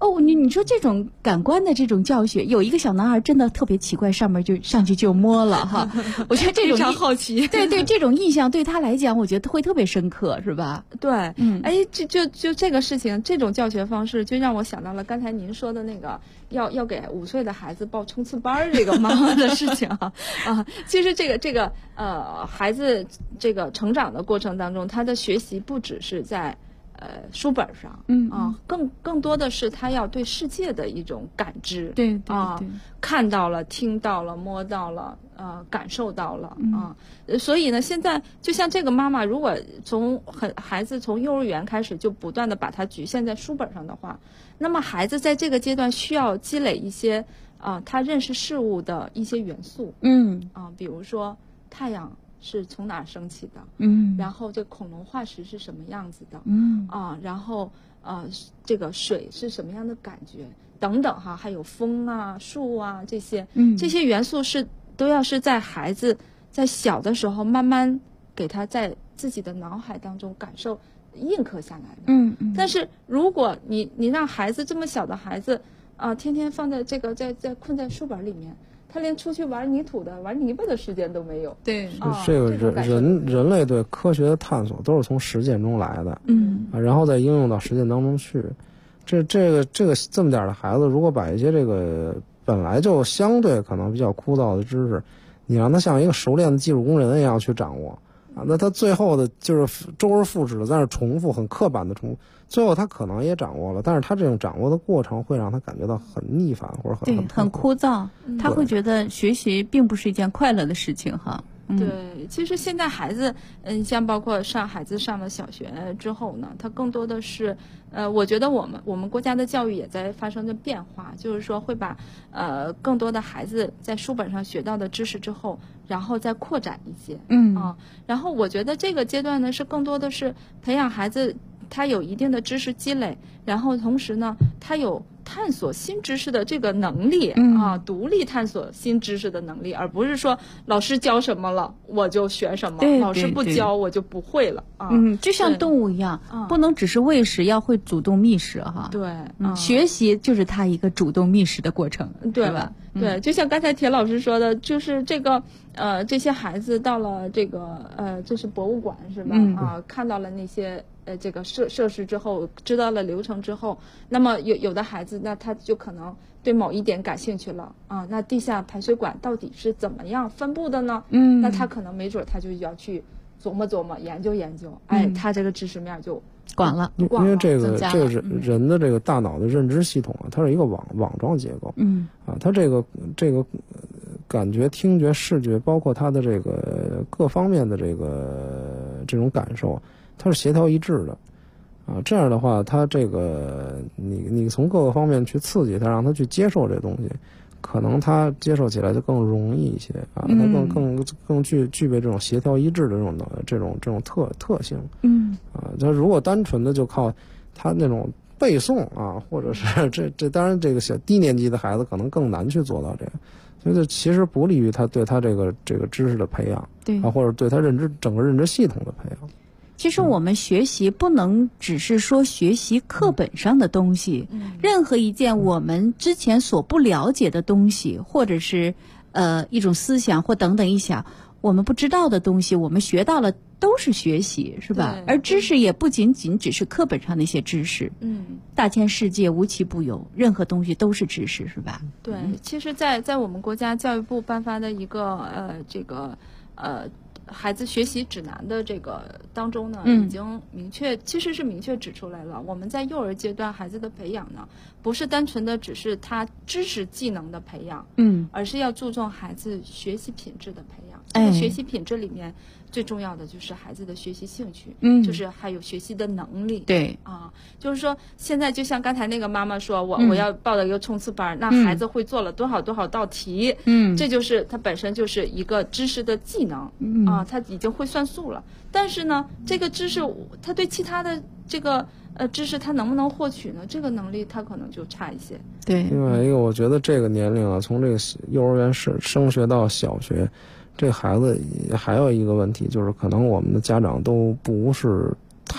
哦，你说这种感官的这种教学，有一个小男孩真的特别奇怪，上面就上去就摸了哈。我觉得这种非常好奇， 对，这种印象对他来讲，我觉得会特别深刻，是吧？ 对，就这个事情，这种教学方式，就让我想到了刚才您说的那个要给5岁的孩子报冲刺班这个妈妈的事情啊。其实这个孩子这个成长的过程当中，他的学习不只是在书本上，更多的是他要对世界的一种感知， 对， 看到了、听到了、摸到了，感受到了所以呢，现在就像这个妈妈，如果孩子从幼儿园开始就不断的把它局限在书本上的话，那么孩子在这个阶段需要积累一些他认识事物的一些元素，比如说太阳是从哪儿升起的，然后这恐龙化石是什么样子的，然后这个水是什么样的感觉等等哈，还有风啊、树啊这些元素都要是在孩子在小的时候慢慢给他在自己的脑海当中感受印刻下来的。但是如果你让孩子这么小的孩子天天放在这个在困在书本里面，他连出去玩泥土的、玩泥巴的时间都没有。 对， 这个人类对科学的探索都是从实践中来的，然后再应用到实践当中去。这么点的孩子，如果把一些这个本来就相对可能比较枯燥的知识，你让他像一个熟练的技术工人一样去掌握那他最后的就是周而复始的在那重复，很刻板的重复，最后他可能也掌握了，但是他这种掌握的过程会让他感觉到很逆反或者很枯燥，他会觉得学习并不是一件快乐的事情哈。 对，其实现在孩子，像包括孩子上了小学之后呢，他更多的是，我觉得我们国家的教育也在发生着变化，就是说会把更多的孩子在书本上学到的知识之后，然后再扩展一些，然后我觉得这个阶段呢是更多的是培养孩子他有一定的知识积累，然后同时呢他有探索新知识的这个能力独立探索新知识的能力，而不是说老师教什么了我就学什么，老师不教我就不会了就像动物一样，不能只是喂食，要会主动觅食哈。 对， 学习就是他一个主动觅食的过程，对吧？ 对，就像刚才铁老师说的，就是这个这些孩子到了这个这是博物馆是吧？看到了那些这个设施之后，知道了流程之后，那么有的孩子，那他就可能对某一点感兴趣了那地下排水管到底是怎么样分布的呢？那他可能没准他就要去琢磨琢磨、研究研究，他这个知识面就广了。 因为这个人的这个大脑的认知系统它是一个网状结构，它这个感觉、听觉、视觉，包括它的这个各方面的这种感受，它是协调一致的这样的话，它这个你从各个方面去刺激它，让它去接受这东西，可能它接受起来就更容易一些它更具备这种协调一致的这种特性。它如果单纯的就靠它那种背诵或者是这当然这个小低年级的孩子可能更难去做到这个，所以这其实不利于他对他这个知识的培养， 对或者对他整个认知系统的培养。 其实我们学习不能只是说学习课本上的东西，任何一件我们之前所不了解的东西，或者是一种思想或等等一想我们不知道的东西，我们学到了都是学习，是吧？而知识也不仅仅只是课本上那些知识，大千世界无奇不有，任何东西都是知识，是吧？ 对，其实在我们国家教育部颁发的一个孩子学习指南的这个当中呢，已经明确指出来了，我们在幼儿阶段孩子的培养呢，不是单纯的只是他知识技能的培养，而是要注重孩子学习品质的培养。这个学习品质里面最重要的就是孩子的学习兴趣，就是还有学习的能力。 对就是说现在就像刚才那个妈妈说，我要报了一个冲刺班，那孩子会做了多少道题，这就是他本身就是一个知识的技能，他已经会算数了。但是呢，这个知识他对其他的这个知识他能不能获取呢？这个能力他可能就差一些。 对， 另外一个我觉得这个年龄从这个幼儿园升学到小学，这孩子还有一个问题，就是可能我们的家长都不是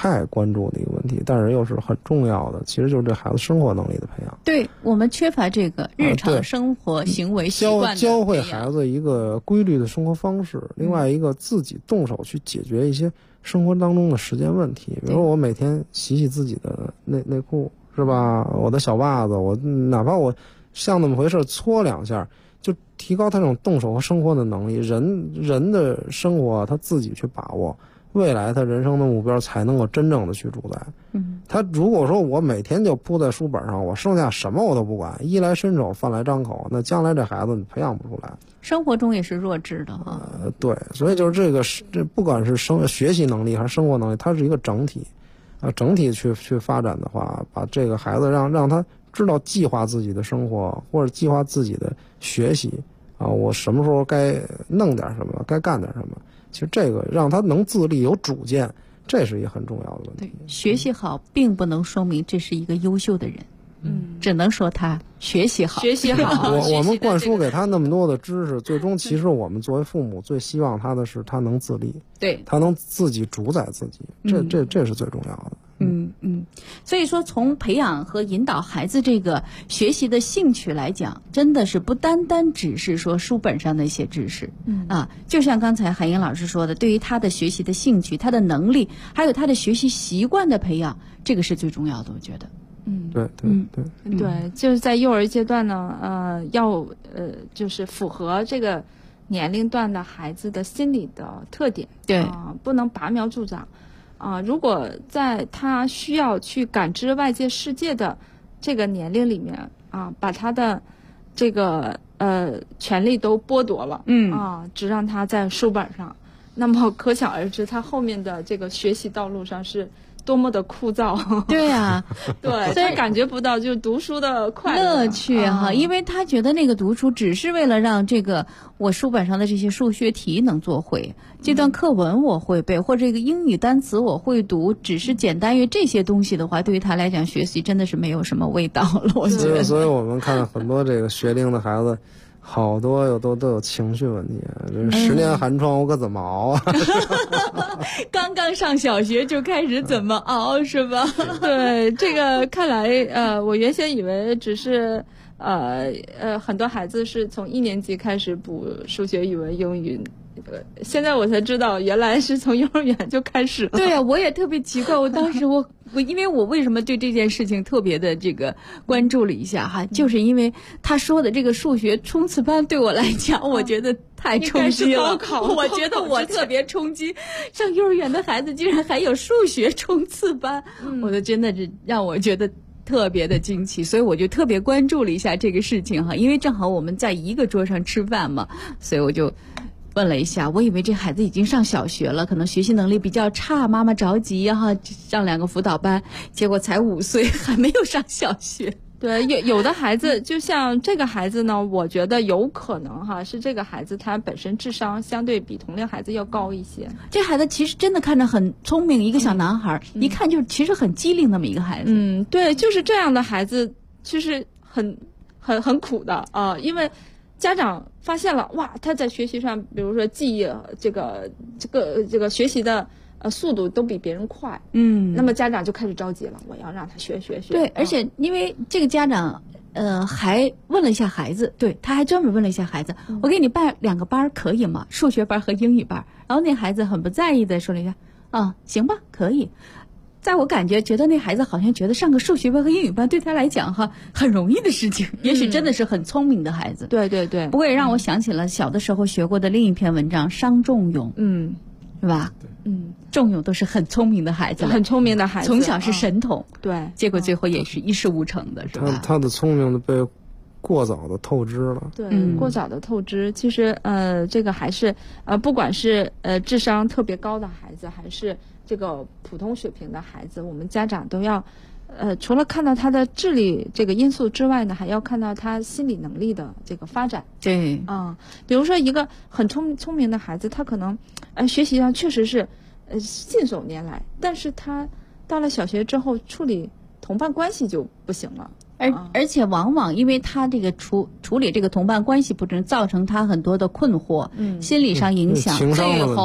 太关注的一个问题，但是又是很重要的，其实就是这孩子生活能力的培养。 对，我们缺乏这个日常生活行为习惯的教会孩子一个规律的生活方式，另外一个自己动手去解决一些生活当中的实践问题，比如我每天洗洗自己的内裤，是吧？我的小袜子，我哪怕我像那么回事搓2下，就提高他这种动手和生活的能力。人的生活他自己去把握，未来他人生的目标才能够真正的去主宰。他如果说我每天就扑在书本上，我剩下什么我都不管，衣来伸手饭来张口，那将来这孩子你培养不出来。 生活中也是弱智的哈。 对，所以就是这不管是学习能力还是生活能力，它是一个整体。整体去发展的话，把这个孩子让他知道计划自己的生活，或者计划自己的学习啊，我什么时候该弄点什么，该干点什么。其实这个让他能自立有主见，这是一个很重要的问题。 对，学习好并不能说明这是一个优秀的人。只能说他学习好。 我们灌输给他那么多的知识，最终其实我们作为父母最希望他的是他能自立， 对， 他能自己主宰自己，这是最重要的。 所以说从培养和引导孩子这个学习的兴趣来讲，真的是不单单只是说书本上的一些知识。就像刚才海英老师说的，对于他的学习的兴趣、他的能力，还有他的学习习惯的培养，这个是最重要的，我觉得。 对，就是在幼儿阶段呢，就是符合这个年龄段的孩子的心理的特点， 对， 不能拔苗助长。如果在他需要去感知外界世界的这个年龄里面把他的这个权利都剥夺了，只让他在书本上，那么可想而知他后面的这个学习道路上是多么的枯燥。 对呀， 对，他感觉不到就读书的快乐趣哈，因为他觉得那个读书只是为了让这个我书本上的这些数学题能做会，这段课文我会背，或者这个英语单词我会读，只是简单于这些东西的话，对于他来讲学习真的是没有什么味道了，我觉得。 所以我们看很多这个学龄的孩子，好多都有情绪问题，10年寒窗我可怎么熬啊？ 刚刚上小学就开始怎么熬是吧？ 对，这个看来我原先以为只是很多孩子是从1年级开始补数学、语文、英语。现在我才知道，原来是从幼儿园就开始了。 对啊，我也特别奇怪，我当时我因为我为什么对这件事情特别的这个关注了一下哈，就是因为他说的这个数学冲刺班对我来讲，我觉得太冲击了。我觉得我特别冲击，上幼儿园的孩子竟然还有数学冲刺班，我都真的是让我觉得特别的惊奇，所以我就特别关注了一下这个事情哈，因为正好我们在一个桌上吃饭嘛，所以我就问了一下，我以为这孩子已经上小学了，可能学习能力比较差，妈妈着急哈，上2个辅导班，结果才5岁，还没有上小学。 对，有的孩子，就像这个孩子呢，我觉得有可能哈，是这个孩子他本身智商相对比同龄孩子要高一些。 这孩子其实真的看着很聪明，一个小男孩，一看就是其实很机灵那么一个孩子。 对，就是这样的孩子，其实很苦的啊，因为家长发现了，哇，他在学习上，比如说记忆这个学习的速度都比别人快，那么家长就开始着急了，我要让他学。 对，而且因为这个家长还问了一下孩子，对，他还专门问了一下孩子，我给你办2个班可以吗？数学班和英语班。然后那孩子很不在意的说了一下，行吧，可以。在我觉得那孩子好像觉得上个数学班和英语班对他来讲哈很容易的事情，也许真的是很聪明的孩子。 对， 不过也让我想起了小的时候学过的另一篇文章《商仲永》，是吧？仲永都是很聪明的孩子， 很聪明的孩子， 从小是神童， 对， 结果最后也是一事无成的，是吧？ 他的聪明的被过早的透支了。 对，过早的透支。其实这个还是不管是智商特别高的孩子，还是这个普通水平的孩子，我们家长都要除了看到他的智力这个因素之外呢，还要看到他心理能力的这个发展。 对， 比如说一个很聪明的孩子，他可能学习上确实是信手拈来，但是他到了小学之后处理同伴关系就不行了。 而且往往因为他这个处理这个同伴关系不正，造成他很多的困惑，心理上影响，最后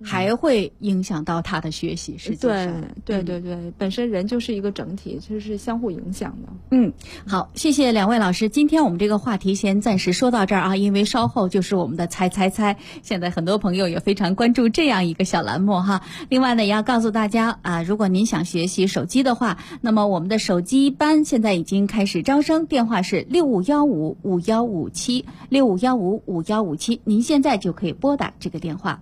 还会影响到他的学习。实际上， 对，本身人就是一个整体，就是相互影响的。 好，谢谢两位老师。今天我们这个话题先暂时说到这儿啊，因为稍后就是我们的猜。现在很多朋友也非常关注这样一个小栏目哈。另外呢，也要告诉大家啊，如果您想学习手机的话，那么我们的手机班现在已经开始招生，电话是6515515765155157，您现在就可以拨打这个电话。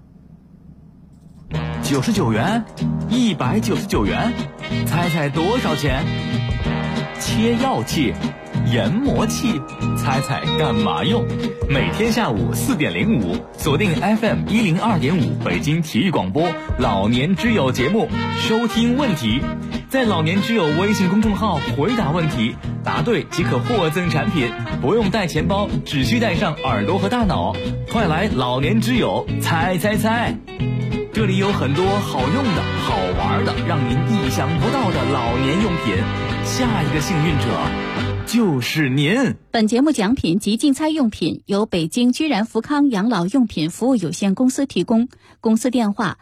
99元，199元，猜猜多少钱？切药器、研磨器，猜猜干嘛用？每天下午4点05，锁定 FM 102.5北京体育广播老年之友节目，收听问题，在老年之友微信公众号回答问题，答对即可获赠产品，不用带钱包，只需带上耳朵和大脑。快来老年之友猜！这里有很多好用的、好玩的，让您意想不到的老年用品。下一个幸运者就是您。 本节目奖品及竞猜用品由北京居然福康养老用品服务有限公司提供，公司电话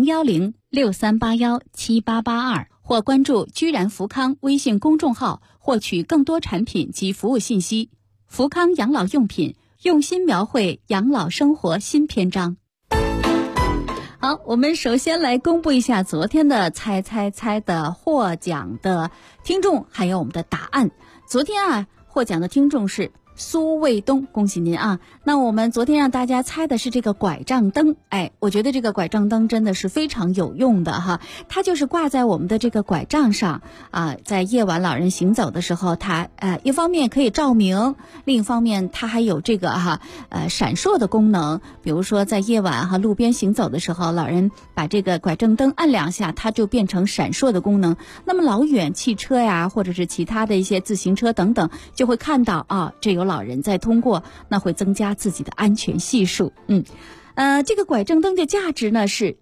01063817882，或关注居然福康微信公众号获取更多产品及服务信息。福康养老用品，用心描绘养老生活新篇章。好，我们首先来公布一下昨天的猜的获奖的听众，还有我们的答案。昨天啊，获奖的听众是苏卫东，恭喜您啊！那我们昨天让大家猜的是这个拐杖灯，我觉得这个拐杖灯真的是非常有用的哈。它就是挂在我们的这个拐杖上啊，在夜晚老人行走的时候，它一方面可以照明，另一方面它还有这个闪烁的功能。比如说在夜晚路边行走的时候，老人把这个拐杖灯按2下，它就变成闪烁的功能。那么老远汽车呀，或者是其他的一些自行车等等，就会看到啊，这有老人在通过，那会增加自己的安全系数。这个拐杖灯的价值呢是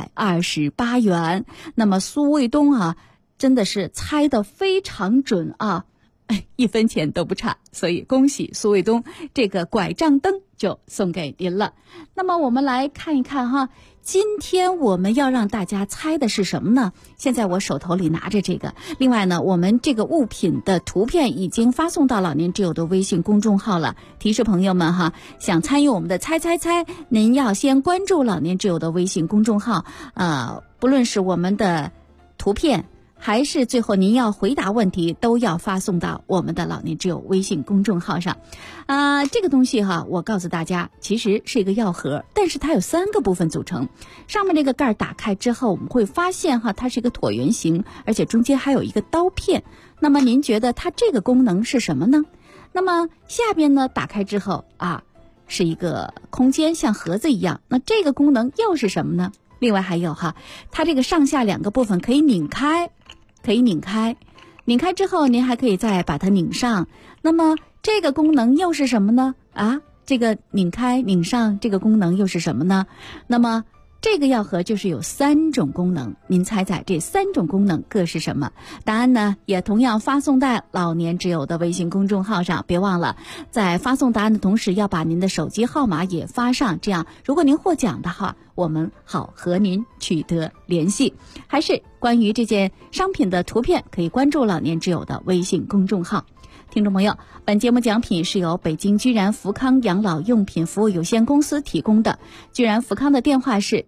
128元。那么苏卫东啊，真的是猜得非常准啊，1分钱都不差，所以恭喜苏卫东，这个拐杖灯就送给您了。那么我们来看一看哈，今天我们要让大家猜的是什么呢？现在我手头里拿着这个，另外呢，我们这个物品的图片已经发送到老年之友的微信公众号了。提示朋友们哈，想参与我们的猜，您要先关注老年之友的微信公众号，不论是我们的图片，还是最后您要回答问题，都要发送到我们的老年之友微信公众号上。这个东西哈，我告诉大家，其实是一个药盒，但是它有3个部分组成。上面这个盖打开之后，我们会发现哈，它是一个椭圆形，而且中间还有一个刀片。那么您觉得它这个功能是什么呢？那么下边呢，打开之后是一个空间，像盒子一样。那这个功能又是什么呢？另外还有哈，它这个上下2个部分可以拧开，拧开之后您还可以再把它拧上。那么这个功能又是什么呢？这个拧开拧上这个功能又是什么呢？那么这个药盒就是有3种功能，您猜猜这3种功能各是什么？答案呢也同样发送在老年之友的微信公众号上，别忘了在发送答案的同时要把您的手机号码也发上，这样如果您获奖的话，我们好和您取得联系。还是关于这件商品的图片，可以关注老年之友的微信公众号。听众朋友，本节目奖品是由北京居然福康养老用品服务有限公司提供的。居然福康的电话是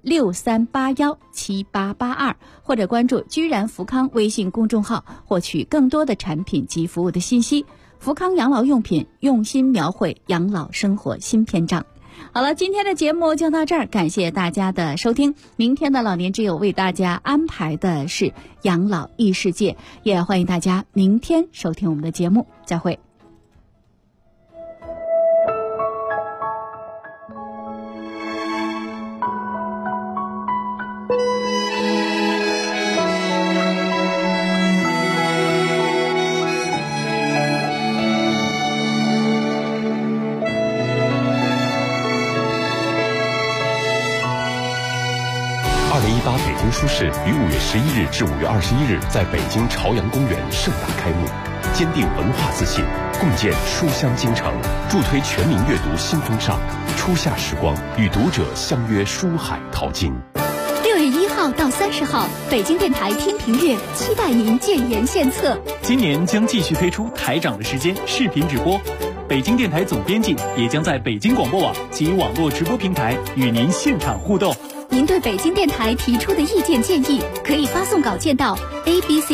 63817882，或者关注居然福康微信公众号，获取更多的产品及服务的信息。福康养老用品，用心描绘养老生活新篇章。好了，今天的节目就到这儿，感谢大家的收听。明天的老年之友为大家安排的是养老异世界，也欢迎大家明天收听我们的节目，再会。 2018北京书市于5月11日至5月21日在北京朝阳公园盛大开幕，坚定文化自信，共建书香京城，助推全民阅读新风尚。初夏时光，与读者相约书海淘金。 到30号，北京电台听评月期待您建言献策。 今年将继续推出台长的时间视频直播，北京电台总编辑也将在北京广播网及网络直播平台与您现场互动。 您对北京电台提出的意见建议，可以发送稿件到 ABC